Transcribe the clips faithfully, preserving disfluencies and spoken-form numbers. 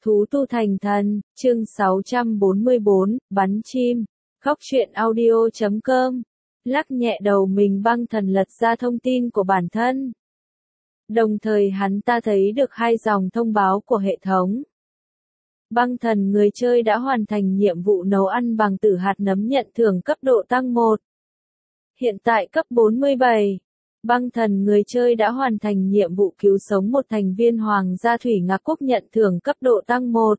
Thú tu thành thần, chương sáu trăm bốn mươi bốn, bắn chim. Khóc chuyện audio chấm com. Lắc nhẹ đầu mình, băng thần lật ra thông tin của bản thân. Đồng thời hắn ta thấy được hai dòng thông báo của hệ thống. Băng thần người chơi đã hoàn thành nhiệm vụ nấu ăn bằng tử hạt nấm, nhận thưởng cấp độ tăng một. Hiện tại cấp bốn mươi bảy. Băng thần người chơi đã hoàn thành nhiệm vụ cứu sống một thành viên Hoàng gia Thủy Ngạc Quốc, nhận thưởng cấp độ tăng một.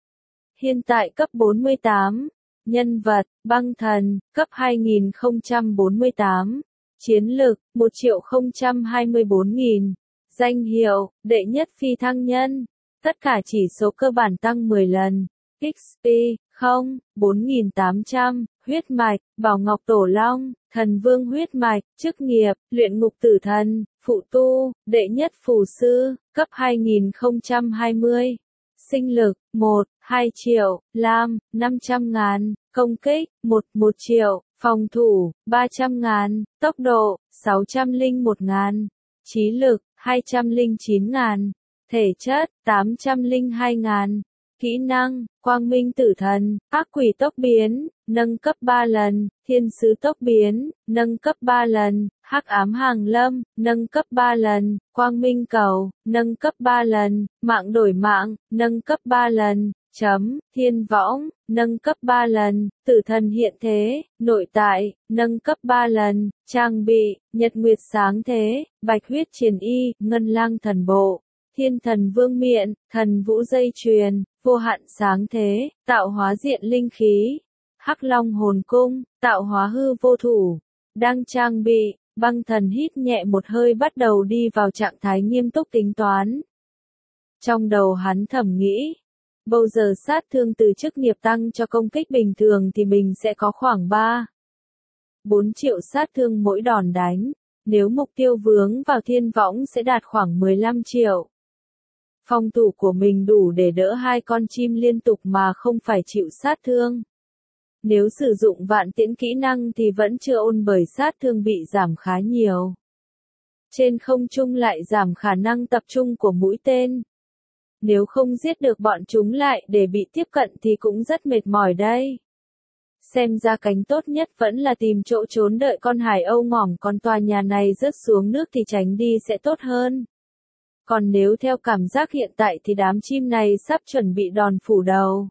Hiện tại cấp bốn mươi tám. Nhân vật, băng thần, cấp hai nghìn không trăm bốn mươi tám. Chiến lực, một triệu không trăm hai mươi bốn nghìn. Danh hiệu, đệ nhất phi thăng nhân. Tất cả chỉ số cơ bản tăng mười lần. ích pê, không, bốn nghìn tám trăm. Huyết mạch, Bảo Ngọc Tổ Long, Thần Vương huyết mạch. Chức nghiệp, luyện ngục tử thần, phụ tu, đệ nhất phù sư, cấp hai nghìn không trăm hai mươi. Sinh lực, một, hai triệu, lam, năm trăm ngàn, công kích, một, một triệu, phòng thủ, ba trăm ngàn, tốc độ, sáu trăm lẻ một ngàn, trí lực, hai trăm lẻ chín ngàn, thể chất, tám trăm lẻ hai ngàn, kỹ năng, quang minh tử thần, ác quỷ tốc biến, nâng cấp ba lần, thiên sứ tốc biến, nâng cấp ba lần, hắc ám hàng lâm, nâng cấp ba lần, quang minh cầu, nâng cấp ba lần, mạng đổi mạng, nâng cấp ba lần, chấm, thiên võng, nâng cấp ba lần, tử thần hiện thế, nội tại, nâng cấp ba lần, trang bị, nhật nguyệt sáng thế, bạch huyết triền y, ngân lang thần bộ, thiên thần vương miện, thần vũ dây chuyền, vô hạn sáng thế, tạo hóa diện linh khí, hắc long hồn cung, tạo hóa hư vô thủ, đang trang bị. Băng thần hít nhẹ một hơi, bắt đầu đi vào trạng thái nghiêm túc tính toán. Trong đầu hắn thầm nghĩ, bao giờ sát thương từ chức nghiệp tăng cho công kích bình thường thì mình sẽ có khoảng ba, bốn triệu sát thương mỗi đòn đánh. Nếu mục tiêu vướng vào thiên võng sẽ đạt khoảng mười lăm triệu. Phòng thủ của mình đủ để đỡ hai con chim liên tục mà không phải chịu sát thương. Nếu sử dụng vạn tiễn kỹ năng thì vẫn chưa ôn, bởi sát thương bị giảm khá nhiều. Trên không trung lại giảm khả năng tập trung của mũi tên. Nếu không giết được bọn chúng lại để bị tiếp cận thì cũng rất mệt mỏi đây. Xem ra cánh tốt nhất vẫn là tìm chỗ trốn đợi con hải âu ngỏm con tòa nhà này rớt xuống nước thì tránh đi sẽ tốt hơn. Còn nếu theo cảm giác hiện tại thì đám chim này sắp chuẩn bị đòn phủ đầu.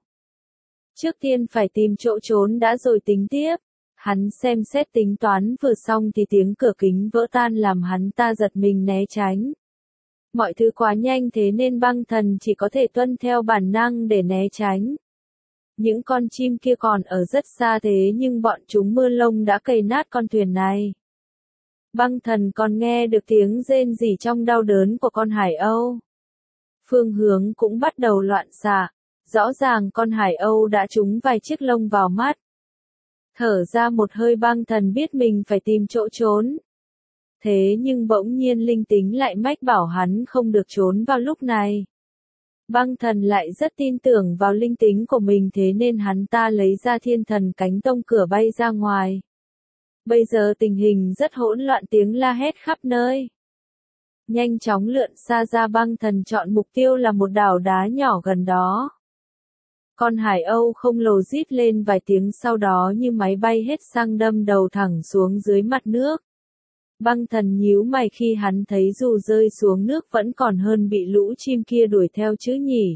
Trước tiên phải tìm chỗ trốn đã rồi tính tiếp. Hắn xem xét tính toán vừa xong thì tiếng cửa kính vỡ tan làm hắn ta giật mình né tránh. Mọi thứ quá nhanh thế nên băng thần chỉ có thể tuân theo bản năng để né tránh. Những con chim kia còn ở rất xa thế nhưng bọn chúng mưa lông đã cày nát con thuyền này. Băng thần còn nghe được tiếng rên rỉ trong đau đớn của con hải âu. Phương hướng cũng bắt đầu loạn xạ. Rõ ràng con hải âu đã trúng vài chiếc lông vào mắt. Thở ra một hơi, băng thần biết mình phải tìm chỗ trốn. Thế nhưng bỗng nhiên linh tính lại mách bảo hắn không được trốn vào lúc này. Băng thần lại rất tin tưởng vào linh tính của mình, thế nên hắn ta lấy ra thiên thần cánh tông cửa bay ra ngoài. Bây giờ tình hình rất hỗn loạn, tiếng la hét khắp nơi. Nhanh chóng lượn xa ra, băng thần chọn mục tiêu là một đảo đá nhỏ gần đó. Con hải âu không lồ rít lên vài tiếng, sau đó như máy bay hết xăng đâm đầu thẳng xuống dưới mặt nước. Băng thần nhíu mày khi hắn thấy dù rơi xuống nước vẫn còn hơn bị lũ chim kia đuổi theo chứ nhỉ.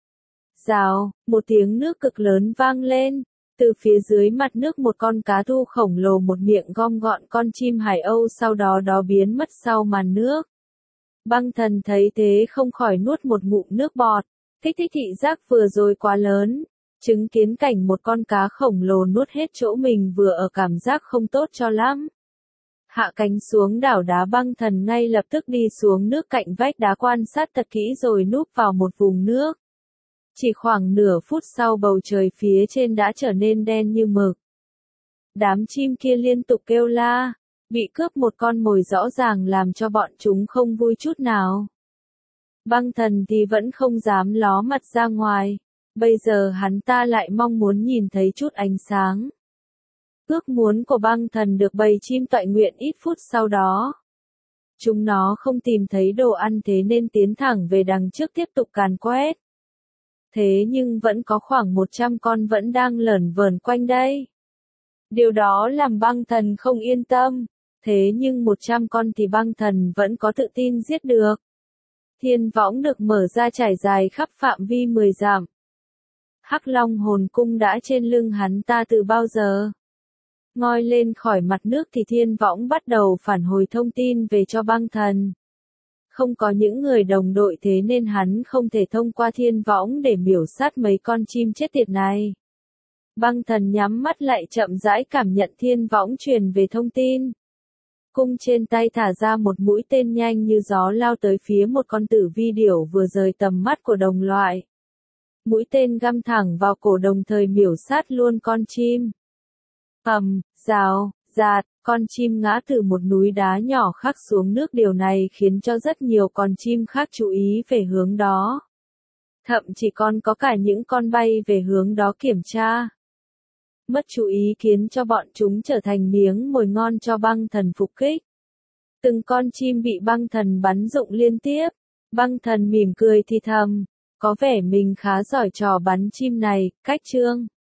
Rào, một tiếng nước cực lớn vang lên. Từ phía dưới mặt nước một con cá thu khổng lồ một miệng gom gọn con chim hải âu, sau đó đó biến mất sau màn nước. Băng thần thấy thế không khỏi nuốt một ngụm nước bọt. Kích thích thị giác vừa rồi quá lớn. Chứng kiến cảnh một con cá khổng lồ nuốt hết chỗ mình vừa ở, cảm giác không tốt cho lắm. Hạ cánh xuống đảo đá, băng thần ngay lập tức đi xuống nước cạnh vách đá quan sát thật kỹ rồi núp vào một vùng nước. Chỉ khoảng nửa phút sau, bầu trời phía trên đã trở nên đen như mực. Đám chim kia liên tục kêu la. Bị cướp một con mồi rõ ràng làm cho bọn chúng không vui chút nào. Băng thần thì vẫn không dám ló mặt ra ngoài. Bây giờ hắn ta lại mong muốn nhìn thấy chút ánh sáng. Ước muốn của băng thần được bầy chim toại nguyện ít phút sau đó. Chúng nó không tìm thấy đồ ăn thế nên tiến thẳng về đằng trước tiếp tục càn quét. Thế nhưng vẫn có khoảng một trăm con vẫn đang lởn vởn quanh đây. Điều đó làm băng thần không yên tâm. Thế nhưng một trăm con thì băng thần vẫn có tự tin giết được. Thiên võng được mở ra trải dài khắp phạm vi mười dặm. Hắc Long hồn cung đã trên lưng hắn ta từ bao giờ. Ngoi lên khỏi mặt nước thì thiên võng bắt đầu phản hồi thông tin về cho băng thần. Không có những người đồng đội thế nên hắn không thể thông qua thiên võng để miểu sát mấy con chim chết tiệt này. Băng thần nhắm mắt lại chậm rãi cảm nhận thiên võng truyền về thông tin. Cung trên tay thả ra một mũi tên nhanh như gió lao tới phía một con tử vi điểu vừa rời tầm mắt của đồng loại. Mũi tên găm thẳng vào cổ đồng thời miểu sát luôn con chim. Ầm, rào, rạt, con chim ngã từ một núi đá nhỏ khác xuống nước, điều này khiến cho rất nhiều con chim khác chú ý về hướng đó. Thậm chí còn có cả những con bay về hướng đó kiểm tra. Mất chú ý khiến cho bọn chúng trở thành miếng mồi ngon cho băng thần phục kích. Từng con chim bị băng thần bắn rụng liên tiếp. Băng thần mỉm cười thì thầm, có vẻ mình khá giỏi trò bắn chim này, cách trương.